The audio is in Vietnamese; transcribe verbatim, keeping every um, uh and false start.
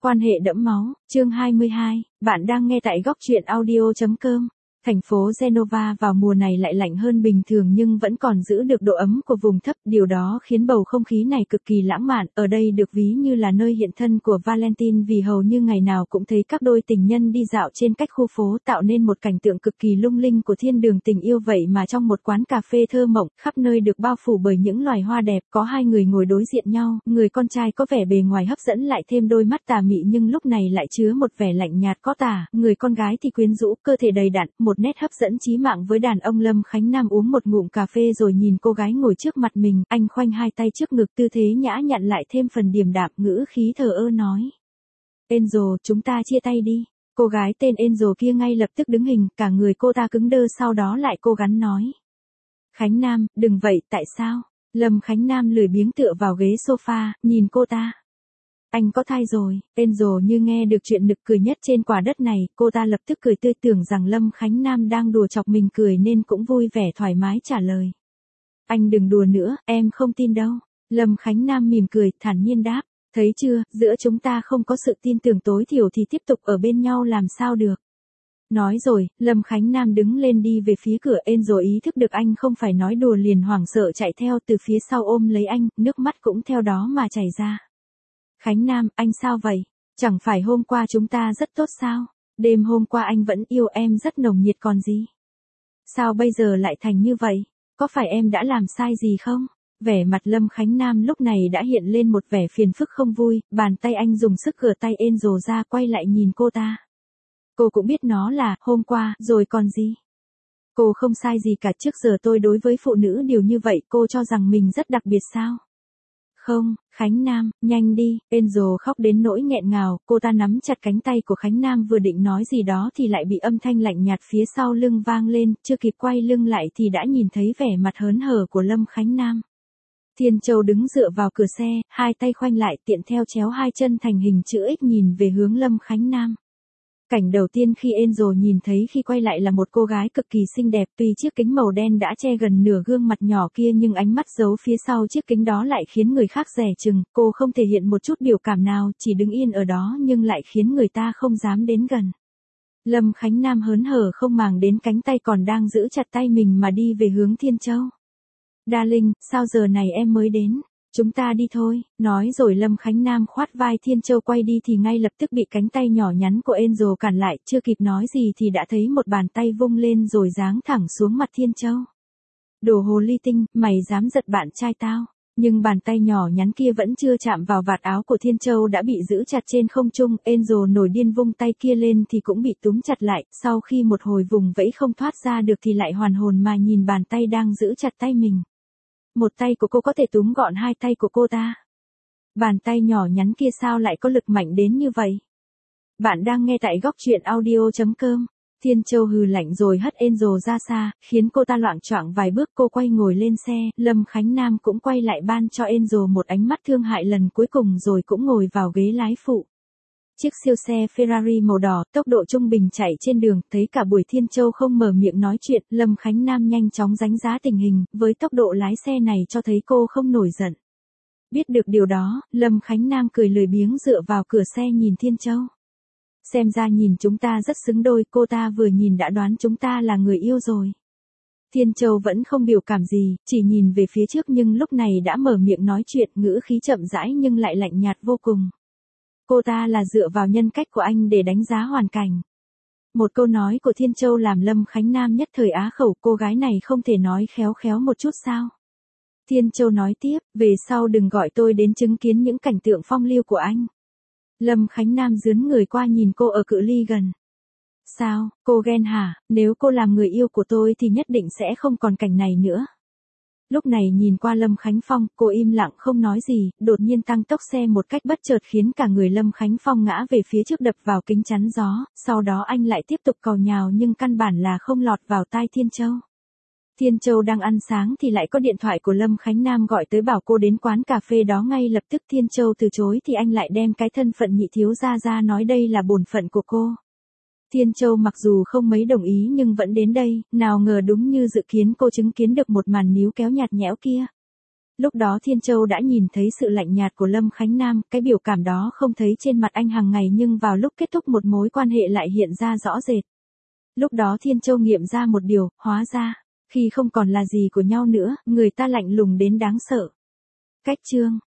Quan hệ đẫm máu, chương hai mươi hai, bạn đang nghe tại góc truyện audio chấm com. Thành phố Genova vào mùa này lại lạnh hơn bình thường nhưng vẫn còn giữ được độ ấm của vùng thấp, điều đó khiến bầu không khí này cực kỳ lãng mạn, ở đây được ví như là nơi hiện thân của Valentine vì hầu như ngày nào cũng thấy các đôi tình nhân đi dạo trên cách khu phố tạo nên một cảnh tượng cực kỳ lung linh của thiên đường tình yêu vậy mà trong một quán cà phê thơ mộng, khắp nơi được bao phủ bởi những loài hoa đẹp, có hai người ngồi đối diện nhau, người con trai có vẻ bề ngoài hấp dẫn lại thêm đôi mắt tà mị nhưng lúc này lại chứa một vẻ lạnh nhạt có tà, người con gái thì quyến rũ, cơ thể đầy đặn, một nét hấp dẫn chí mạng với đàn ông. Lâm Khánh Nam uống một ngụm cà phê rồi nhìn cô gái ngồi trước mặt mình, anh khoanh hai tay trước ngực tư thế nhã nhặn lại thêm phần điềm đạm, ngữ khí thờ ơ nói. Angel, chúng ta chia tay đi. Cô gái tên Angel kia ngay lập tức đứng hình, cả người cô ta cứng đơ sau đó lại cố gắng nói. Khánh Nam, đừng vậy, tại sao? Lâm Khánh Nam lười biếng tựa vào ghế sofa, nhìn cô ta. Anh có thai rồi. Angel như nghe được chuyện nực cười nhất trên quả đất này, cô ta lập tức cười tươi tưởng rằng Lâm Khánh Nam đang đùa chọc mình cười nên cũng vui vẻ thoải mái trả lời. Anh đừng đùa nữa, em không tin đâu. Lâm Khánh Nam mỉm cười, thản nhiên đáp. Thấy chưa, giữa chúng ta không có sự tin tưởng tối thiểu thì tiếp tục ở bên nhau làm sao được. Nói rồi, Lâm Khánh Nam đứng lên đi về phía cửa. Angel ý thức được anh không phải nói đùa liền hoảng sợ chạy theo từ phía sau ôm lấy anh, nước mắt cũng theo đó mà chảy ra. Khánh Nam, anh sao vậy? Chẳng phải hôm qua chúng ta rất tốt sao? Đêm hôm qua anh vẫn yêu em rất nồng nhiệt còn gì? Sao bây giờ lại thành như vậy? Có phải em đã làm sai gì không? Vẻ mặt Lâm Khánh Nam lúc này đã hiện lên một vẻ phiền phức không vui, bàn tay anh dùng sức gỡ tay Angel ra quay lại nhìn cô ta. Cô cũng biết nó là hôm qua, rồi còn gì? Cô không sai gì cả, trước giờ tôi đối với phụ nữ đều như vậy, cô cho rằng mình rất đặc biệt sao? Không, Khánh Nam, nhanh đi. Angel khóc đến nỗi nghẹn ngào, cô ta nắm chặt cánh tay của Khánh Nam vừa định nói gì đó thì lại bị âm thanh lạnh nhạt phía sau lưng vang lên, chưa kịp quay lưng lại thì đã nhìn thấy vẻ mặt hớn hở của Lâm Khánh Nam. Thiên Châu đứng dựa vào cửa xe, hai tay khoanh lại tiện theo chéo hai chân thành hình chữ X nhìn về hướng Lâm Khánh Nam. Cảnh đầu tiên khi Angel nhìn thấy khi quay lại là một cô gái cực kỳ xinh đẹp, tuy chiếc kính màu đen đã che gần nửa gương mặt nhỏ kia nhưng ánh mắt giấu phía sau chiếc kính đó lại khiến người khác dè chừng, cô không thể hiện một chút biểu cảm nào, chỉ đứng yên ở đó nhưng lại khiến người ta không dám đến gần. Lâm Khánh Nam hớn hở không màng đến cánh tay còn đang giữ chặt tay mình mà đi về hướng Thiên Châu. Darling, sao giờ này em mới đến? Chúng ta đi thôi, nói rồi Lâm Khánh Nam khoát vai Thiên Châu quay đi thì ngay lập tức bị cánh tay nhỏ nhắn của Angel cản lại, chưa kịp nói gì thì đã thấy một bàn tay vung lên rồi giáng thẳng xuống mặt Thiên Châu. Đồ hồ ly tinh, mày dám giật bạn trai tao, nhưng bàn tay nhỏ nhắn kia vẫn chưa chạm vào vạt áo của Thiên Châu đã bị giữ chặt trên không trung, Angel nổi điên vung tay kia lên thì cũng bị túm chặt lại, sau khi một hồi vùng vẫy không thoát ra được thì lại hoàn hồn mà nhìn bàn tay đang giữ chặt tay mình. Một tay của cô có thể túm gọn hai tay của cô ta. Bàn tay nhỏ nhắn kia sao lại có lực mạnh đến như vậy? Bạn đang nghe tại góc truyện audio chấm com. Thiên Châu hừ lạnh rồi hất Angel ra xa, khiến cô ta loạng choạng vài bước. Cô quay ngồi lên xe, Lâm Khánh Nam cũng quay lại ban cho Angel một ánh mắt thương hại lần cuối cùng rồi cũng ngồi vào ghế lái phụ. Chiếc siêu xe Ferrari màu đỏ, tốc độ trung bình chạy trên đường, thấy cả buổi Thiên Châu không mở miệng nói chuyện, Lâm Khánh Nam nhanh chóng đánh giá tình hình, với tốc độ lái xe này cho thấy cô không nổi giận. Biết được điều đó, Lâm Khánh Nam cười lười biếng dựa vào cửa xe nhìn Thiên Châu. Xem ra nhìn chúng ta rất xứng đôi, cô ta vừa nhìn đã đoán chúng ta là người yêu rồi. Thiên Châu vẫn không biểu cảm gì, chỉ nhìn về phía trước nhưng lúc này đã mở miệng nói chuyện, ngữ khí chậm rãi nhưng lại lạnh nhạt vô cùng. Cô ta là dựa vào nhân cách của anh để đánh giá hoàn cảnh. Một câu nói của Thiên Châu làm Lâm Khánh Nam nhất thời á khẩu, cô gái này không thể nói khéo khéo một chút sao? Thiên Châu nói tiếp, về sau đừng gọi tôi đến chứng kiến những cảnh tượng phong lưu của anh. Lâm Khánh Nam dướn người qua nhìn cô ở cự ly gần. Sao, cô ghen hả? Nếu cô làm người yêu của tôi thì nhất định sẽ không còn cảnh này nữa. Lúc này nhìn qua Lâm Khánh Phong, cô im lặng không nói gì, đột nhiên tăng tốc xe một cách bất chợt khiến cả người Lâm Khánh Phong ngã về phía trước đập vào kính chắn gió, sau đó anh lại tiếp tục càu nhào nhưng căn bản là không lọt vào tai Thiên Châu. Thiên Châu đang ăn sáng thì lại có điện thoại của Lâm Khánh Nam gọi tới bảo cô đến quán cà phê đó ngay lập tức. Thiên Châu từ chối thì anh lại đem cái thân phận nhị thiếu gia ra nói đây là bổn phận của cô. Thiên Châu mặc dù không mấy đồng ý nhưng vẫn đến đây, nào ngờ đúng như dự kiến cô chứng kiến được một màn níu kéo nhạt nhẽo kia. Lúc đó Thiên Châu đã nhìn thấy sự lạnh nhạt của Lâm Khánh Nam, cái biểu cảm đó không thấy trên mặt anh hàng ngày nhưng vào lúc kết thúc một mối quan hệ lại hiện ra rõ rệt. Lúc đó Thiên Châu nghiệm ra một điều, hóa ra, khi không còn là gì của nhau nữa, người ta lạnh lùng đến đáng sợ. Cách chương